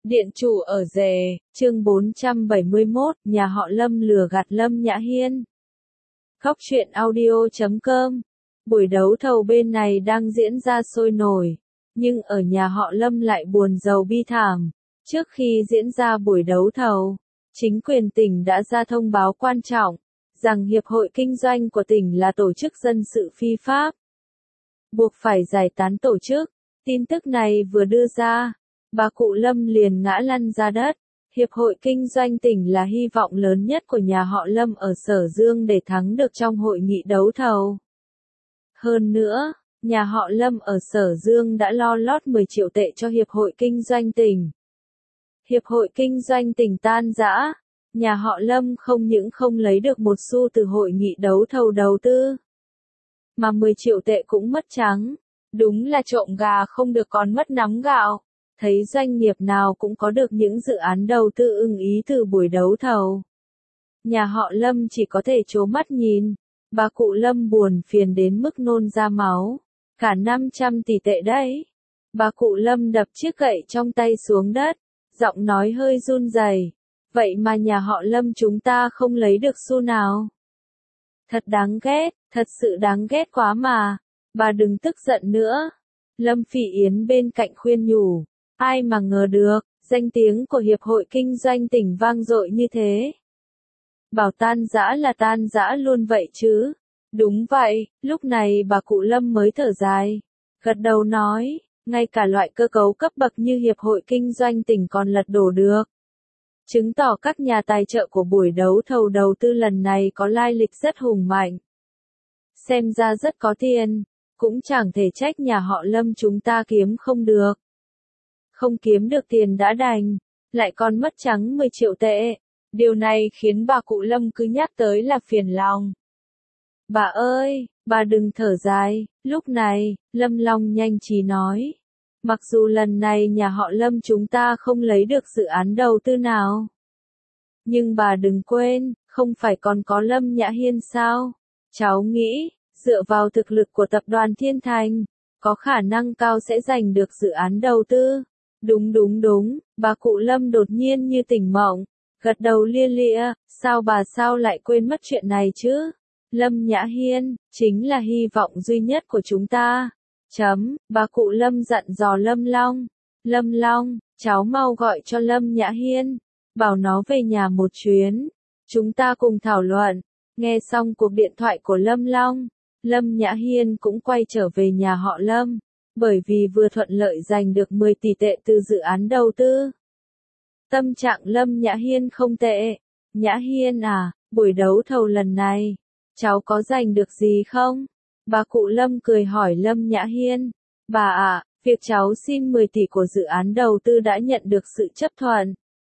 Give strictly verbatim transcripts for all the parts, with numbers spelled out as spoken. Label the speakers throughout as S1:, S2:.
S1: Điện chủ ở rể, chương bốn trăm bảy mươi mốt, nhà họ Lâm lừa gạt Lâm Nhã Hiên. Góc truyện audio chấm com. Buổi đấu thầu bên này đang diễn ra sôi nổi, nhưng ở nhà họ Lâm lại buồn rầu bi thảm. Trước khi diễn ra buổi đấu thầu, chính quyền tỉnh đã ra thông báo quan trọng, rằng Hiệp hội Kinh doanh của tỉnh là tổ chức dân sự phi pháp, buộc phải giải tán tổ chức. Tin tức này vừa đưa ra, bà cụ Lâm liền ngã lăn ra đất. Hiệp hội Kinh doanh tỉnh là hy vọng lớn nhất của nhà họ Lâm ở Sở Dương để thắng được trong hội nghị đấu thầu. Hơn nữa, nhà họ Lâm ở Sở Dương đã lo lót mười triệu tệ cho Hiệp hội Kinh doanh tỉnh. Hiệp hội Kinh doanh tỉnh tan rã, nhà họ Lâm không những không lấy được một xu từ hội nghị đấu thầu đầu tư, mà mười triệu tệ cũng mất trắng. Đúng là trộm gà không được còn mất nắm gạo. Thấy doanh nghiệp nào cũng có được những dự án đầu tư ưng ý từ buổi đấu thầu, nhà họ Lâm chỉ có thể trố mắt nhìn. Bà cụ Lâm buồn phiền đến mức nôn ra máu. Cả năm trăm tỷ tệ đấy. Bà cụ Lâm đập chiếc gậy trong tay xuống đất, giọng nói hơi run rẩy. Vậy mà nhà họ Lâm chúng ta không lấy được xu nào. Thật đáng ghét, thật sự đáng ghét quá mà. Bà đừng tức giận nữa. Lâm Phỉ Yến bên cạnh khuyên nhủ. Ai mà ngờ được, danh tiếng của Hiệp hội Kinh doanh tỉnh vang dội như thế. Bảo tan rã là tan rã luôn vậy chứ. Đúng vậy, lúc này bà cụ Lâm mới thở dài, gật đầu nói, ngay cả loại cơ cấu cấp bậc như Hiệp hội Kinh doanh tỉnh còn lật đổ được. Chứng tỏ các nhà tài trợ của buổi đấu thầu đầu tư lần này có lai lịch rất hùng mạnh. Xem ra rất có tiền, cũng chẳng thể trách nhà họ Lâm chúng ta kiếm không được. Không kiếm được tiền đã đành, lại còn mất trắng mười triệu tệ. Điều này khiến bà cụ Lâm cứ nhắc tới là phiền lòng. Bà ơi, bà đừng thở dài. Lúc này, Lâm Long nhanh trí nói. Mặc dù lần này nhà họ Lâm chúng ta không lấy được dự án đầu tư nào, nhưng bà đừng quên, không phải còn có Lâm Nhã Hiên sao? Cháu nghĩ, dựa vào thực lực của tập đoàn Thiên Thành, có khả năng cao sẽ giành được dự án đầu tư. Đúng đúng đúng, bà cụ Lâm đột nhiên như tỉnh mộng, gật đầu lia lịa, sao bà sao lại quên mất chuyện này chứ? Lâm Nhã Hiên, chính là hy vọng duy nhất của chúng ta. Chấm, bà cụ Lâm dặn dò Lâm Long. Lâm Long, cháu mau gọi cho Lâm Nhã Hiên, bảo nó về nhà một chuyến. Chúng ta cùng thảo luận. Nghe xong cuộc điện thoại của Lâm Long, Lâm Nhã Hiên cũng quay trở về nhà họ Lâm. Bởi vì vừa thuận lợi giành được mười tỷ tệ từ dự án đầu tư. Tâm trạng Lâm Nhã Hiên không tệ. Nhã Hiên à, buổi đấu thầu lần này, cháu có giành được gì không? Bà cụ Lâm cười hỏi Lâm Nhã Hiên. Bà ạ, à, việc cháu xin mười tỷ của dự án đầu tư đã nhận được sự chấp thuận.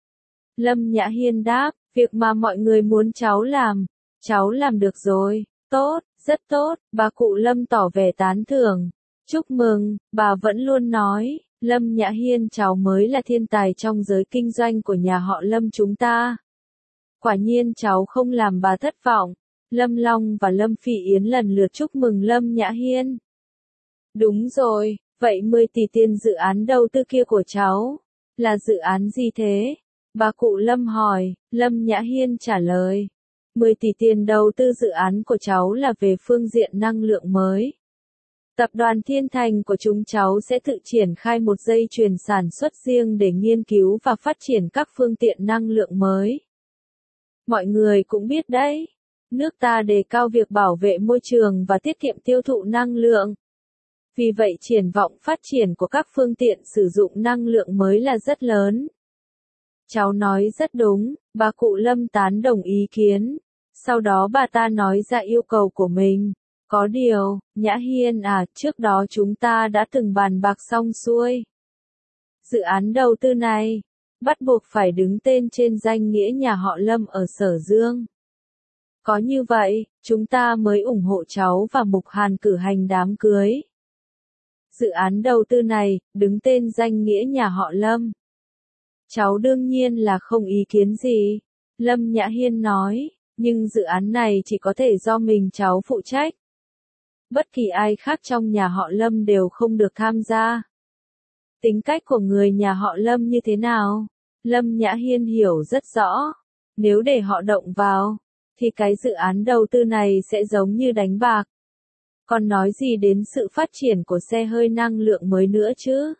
S1: Lâm Nhã Hiên đáp, việc mà mọi người muốn cháu làm, cháu làm được rồi. Tốt, rất tốt, bà cụ Lâm tỏ vẻ tán thưởng. Chúc mừng, bà vẫn luôn nói, Lâm Nhã Hiên cháu mới là thiên tài trong giới kinh doanh của nhà họ Lâm chúng ta. Quả nhiên cháu không làm bà thất vọng. Lâm Long và Lâm Phỉ Yến lần lượt chúc mừng Lâm Nhã Hiên. Đúng rồi, vậy mười tỷ tiền dự án đầu tư kia của cháu, là dự án gì thế? Bà cụ Lâm hỏi, Lâm Nhã Hiên trả lời. mười tỷ tiền đầu tư dự án của cháu là về phương diện năng lượng mới. Tập đoàn Thiên Thành của chúng cháu sẽ tự triển khai một dây chuyền sản xuất riêng để nghiên cứu và phát triển các phương tiện năng lượng mới. Mọi người cũng biết đấy, nước ta đề cao việc bảo vệ môi trường và tiết kiệm tiêu thụ năng lượng. Vì vậy triển vọng phát triển của các phương tiện sử dụng năng lượng mới là rất lớn. Cháu nói rất đúng, bà cụ Lâm tán đồng ý kiến. Sau đó bà ta nói ra yêu cầu của mình. Có điều, Nhã Hiên à, trước đó chúng ta đã từng bàn bạc xong xuôi. Dự án đầu tư này, bắt buộc phải đứng tên trên danh nghĩa nhà họ Lâm ở Sở Dương. Có như vậy, chúng ta mới ủng hộ cháu và Mục Hàn cử hành đám cưới. Dự án đầu tư này, đứng tên danh nghĩa nhà họ Lâm. Cháu đương nhiên là không ý kiến gì. Lâm Nhã Hiên nói, nhưng dự án này chỉ có thể do mình cháu phụ trách. Bất kỳ ai khác trong nhà họ Lâm đều không được tham gia. Tính cách của người nhà họ Lâm như thế nào? Lâm Nhã Hiên hiểu rất rõ. Nếu để họ động vào, thì cái dự án đầu tư này sẽ giống như đánh bạc. Còn nói gì đến sự phát triển của xe hơi năng lượng mới nữa chứ?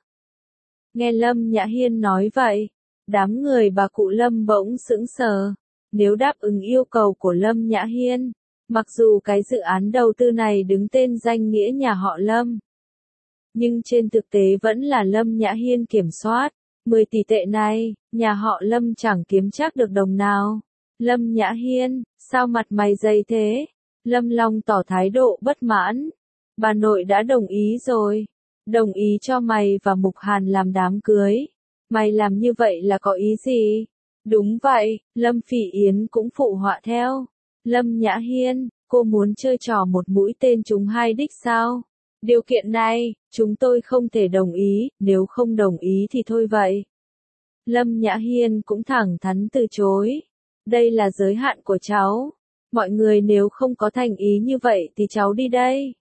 S1: Nghe Lâm Nhã Hiên nói vậy, đám người bà cụ Lâm bỗng sững sờ. Nếu đáp ứng yêu cầu của Lâm Nhã Hiên, mặc dù cái dự án đầu tư này đứng tên danh nghĩa nhà họ Lâm, nhưng trên thực tế vẫn là Lâm Nhã Hiên kiểm soát. mười tỷ tệ này, nhà họ Lâm chẳng kiếm chắc được đồng nào. Lâm Nhã Hiên, sao mặt mày dày thế? Lâm Long tỏ thái độ bất mãn. Bà nội đã đồng ý rồi. Đồng ý cho mày và Mục Hàn làm đám cưới. Mày làm như vậy là có ý gì? Đúng vậy, Lâm Phỉ Yến cũng phụ họa theo. Lâm Nhã Hiên, cô muốn chơi trò một mũi tên trúng hai đích sao? Điều kiện này, chúng tôi không thể đồng ý, nếu không đồng ý thì thôi vậy. Lâm Nhã Hiên cũng thẳng thắn từ chối. Đây là giới hạn của cháu. Mọi người nếu không có thành ý như vậy thì cháu đi đây.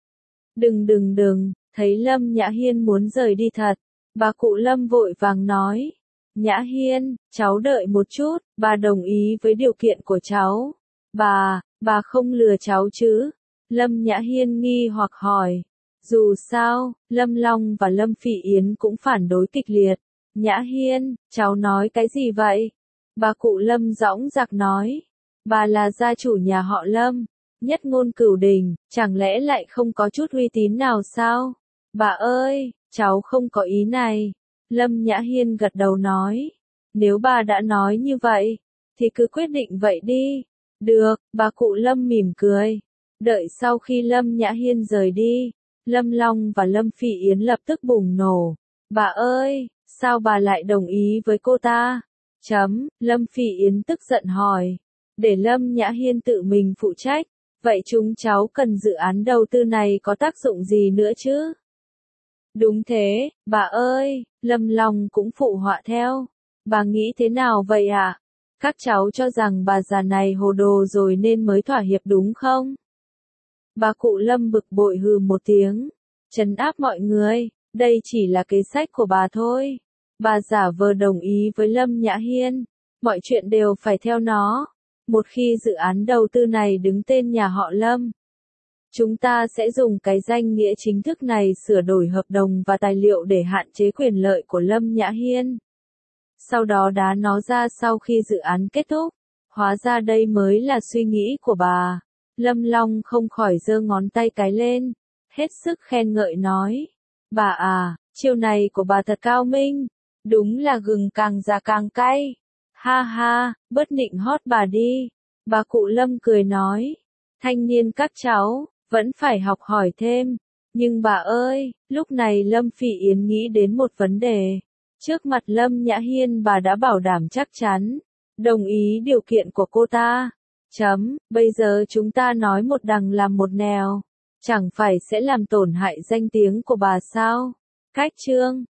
S1: Đừng đừng đừng, thấy Lâm Nhã Hiên muốn rời đi thật. Bà cụ Lâm vội vàng nói. Nhã Hiên, cháu đợi một chút, bà đồng ý với điều kiện của cháu. Bà, bà không lừa cháu chứ? Lâm Nhã Hiên nghi hoặc hỏi. Dù sao, Lâm Long và Lâm Phỉ Yến cũng phản đối kịch liệt. Nhã Hiên, cháu nói cái gì vậy? Bà cụ Lâm dõng dạc nói. Bà là gia chủ nhà họ Lâm, nhất ngôn cửu đình, chẳng lẽ lại không có chút uy tín nào sao? Bà ơi, cháu không có ý này. Lâm Nhã Hiên gật đầu nói. Nếu bà đã nói như vậy, thì cứ quyết định vậy đi. Được, bà cụ Lâm mỉm cười. Đợi sau khi Lâm Nhã Hiên rời đi, Lâm Long và Lâm Phỉ Yến lập tức bùng nổ. Bà ơi, sao bà lại đồng ý với cô ta? Chấm, Lâm Phỉ Yến tức giận hỏi. Để Lâm Nhã Hiên tự mình phụ trách, vậy chúng cháu cần dự án đầu tư này có tác dụng gì nữa chứ? Đúng thế, bà ơi, Lâm Long cũng phụ họa theo. Bà nghĩ thế nào vậy ạ? À? Các cháu cho rằng bà già này hồ đồ rồi nên mới thỏa hiệp đúng không? Bà cụ Lâm bực bội hừ một tiếng, trấn áp mọi người, đây chỉ là kế sách của bà thôi. Bà giả vờ đồng ý với Lâm Nhã Hiên, mọi chuyện đều phải theo nó. Một khi dự án đầu tư này đứng tên nhà họ Lâm, chúng ta sẽ dùng cái danh nghĩa chính thức này sửa đổi hợp đồng và tài liệu để hạn chế quyền lợi của Lâm Nhã Hiên. Sau đó đá nó ra sau khi dự án kết thúc. Hóa ra đây mới là suy nghĩ của bà. Lâm Long không khỏi giơ ngón tay cái lên, hết sức khen ngợi nói. Bà à, chiêu này của bà thật cao minh. Đúng là gừng càng già càng cay. Ha ha, bớt nịnh hót bà đi. Bà cụ Lâm cười nói. Thanh niên các cháu, vẫn phải học hỏi thêm. Nhưng bà ơi, lúc này Lâm Phỉ Yến nghĩ đến một vấn đề. Trước mặt Lâm Nhã Hiên bà đã bảo đảm chắc chắn, đồng ý điều kiện của cô ta. Chấm, bây giờ chúng ta nói một đằng làm một nẻo. Chẳng phải sẽ làm tổn hại danh tiếng của bà sao? Cách chương